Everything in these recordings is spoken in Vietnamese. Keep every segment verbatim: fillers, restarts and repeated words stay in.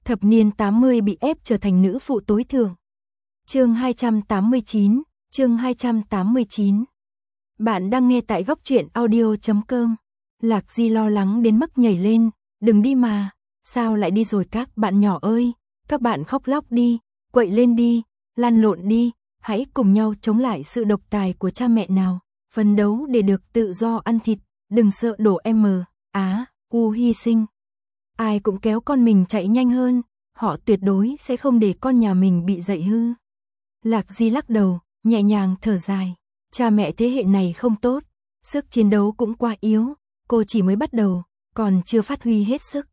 Thập niên tám mươi bị ép trở thành nữ phụ tối thượng. Chương hai trăm tám mươi chín, chương hai trăm tám mươi chín. Bạn đang nghe tại góc truyện audio chấm com. Lạc Di lo lắng đến mức nhảy lên, đừng đi mà, sao lại đi rồi các bạn nhỏ ơi, các bạn khóc lóc đi, quậy lên đi, lăn lộn đi, hãy cùng nhau chống lại sự độc tài của cha mẹ nào, phấn đấu để được tự do ăn thịt, đừng sợ đổ M, Á, U hy sinh. Ai cũng kéo con mình chạy nhanh hơn, họ tuyệt đối sẽ không để con nhà mình bị dạy hư. Lạc Di lắc đầu, nhẹ nhàng thở dài, cha mẹ thế hệ này không tốt, sức chiến đấu cũng quá yếu, cô chỉ mới bắt đầu, còn chưa phát huy hết sức.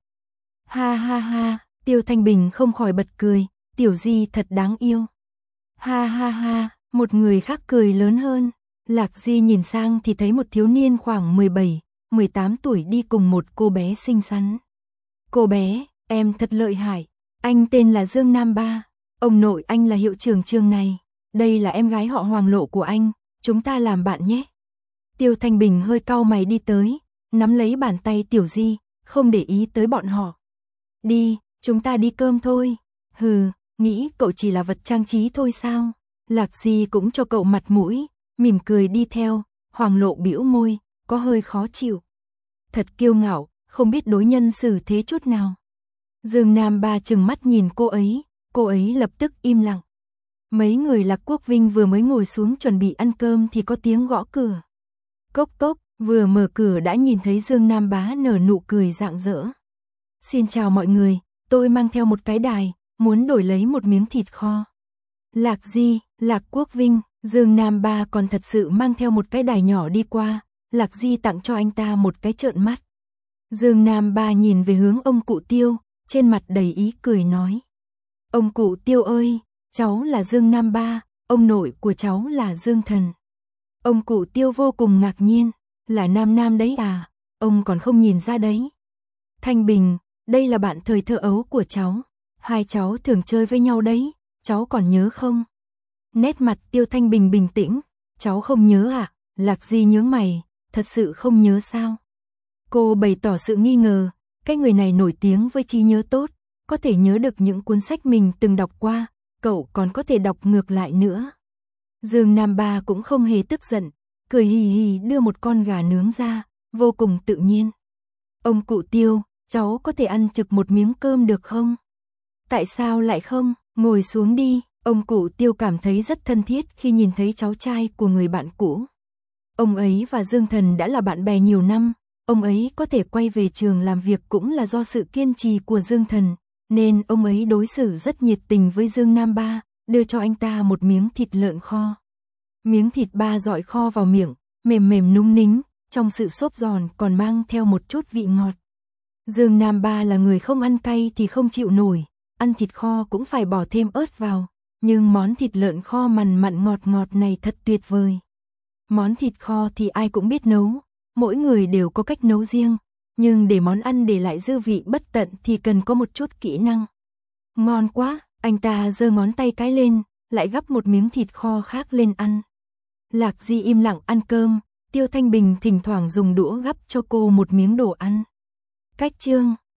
Ha ha ha, Tiêu Thanh Bình không khỏi bật cười, Tiểu Di thật đáng yêu. Ha ha ha, một người khác cười lớn hơn, Lạc Di nhìn sang thì thấy một thiếu niên khoảng mười bảy, mười tám tuổi đi cùng một cô bé xinh xắn. Cô bé, em thật lợi hại, anh tên là Dương Nam Ba, ông nội anh là hiệu trưởng trường này, đây là em gái họ Hoàng Lộ của anh, chúng ta làm bạn nhé. Tiêu Thanh Bình hơi cau mày đi tới, nắm lấy bàn tay Tiểu Di, không để ý tới bọn họ. Đi, chúng ta đi cơm thôi. Hừ, nghĩ cậu chỉ là vật trang trí thôi sao? Lạc Di cũng cho cậu mặt mũi, mỉm cười đi theo, Hoàng Lộ bĩu môi, có hơi khó chịu. Thật kiêu ngạo, không biết đối nhân xử thế chút nào. Dương Nam Ba trừng mắt nhìn cô ấy, cô ấy lập tức im lặng. Mấy người Lạc Quốc Vinh vừa mới ngồi xuống chuẩn bị ăn cơm thì có tiếng gõ cửa. Cốc cốc, vừa mở cửa đã nhìn thấy Dương Nam Bá nở nụ cười rạng rỡ. Xin chào mọi người, tôi mang theo một cái đài, muốn đổi lấy một miếng thịt kho. Lạc Di, Lạc Quốc Vinh, Dương Nam Ba còn thật sự mang theo một cái đài nhỏ đi qua, Lạc Di tặng cho anh ta một cái trợn mắt. Dương Nam Ba nhìn về hướng ông cụ Tiêu, trên mặt đầy ý cười nói. Ông cụ Tiêu ơi, cháu là Dương Nam Ba, ông nội của cháu là Dương Thần. Ông cụ Tiêu vô cùng ngạc nhiên, là Nam Nam đấy à, ông còn không nhìn ra đấy. Thanh Bình, đây là bạn thời thơ ấu của cháu, hai cháu thường chơi với nhau đấy, cháu còn nhớ không? Nét mặt Tiêu Thanh Bình bình tĩnh, cháu không nhớ à? Lạc Di nhướng mày, thật sự không nhớ sao? Cô bày tỏ sự nghi ngờ, cái người này nổi tiếng với trí nhớ tốt, có thể nhớ được những cuốn sách mình từng đọc qua, cậu còn có thể đọc ngược lại nữa. Dương Nam Ba cũng không hề tức giận, cười hì hì đưa một con gà nướng ra, vô cùng tự nhiên. Ông cụ Tiêu, cháu có thể ăn trực một miếng cơm được không? Tại sao lại không? Ngồi xuống đi. Ông cụ Tiêu cảm thấy rất thân thiết khi nhìn thấy cháu trai của người bạn cũ. Ông ấy và Dương Thần đã là bạn bè nhiều năm, ông ấy có thể quay về trường làm việc cũng là do sự kiên trì của Dương Thần, nên ông ấy đối xử rất nhiệt tình với Dương Nam Ba, đưa cho anh ta một miếng thịt lợn kho. Miếng thịt ba dọi kho vào miệng, mềm mềm núng nính, trong sự xốp giòn còn mang theo một chút vị ngọt. Dương Nam Ba là người không ăn cay thì không chịu nổi, ăn thịt kho cũng phải bỏ thêm ớt vào, nhưng món thịt lợn kho mặn mặn ngọt ngọt này thật tuyệt vời. Món thịt kho thì ai cũng biết nấu, mỗi người đều có cách nấu riêng, nhưng để món ăn để lại dư vị bất tận thì cần có một chút kỹ năng. Ngon quá, anh ta giơ ngón tay cái lên, lại gắp một miếng thịt kho khác lên ăn. Lạc Di im lặng ăn cơm, Tiêu Thanh Bình thỉnh thoảng dùng đũa gắp cho cô một miếng đồ ăn. Cách chương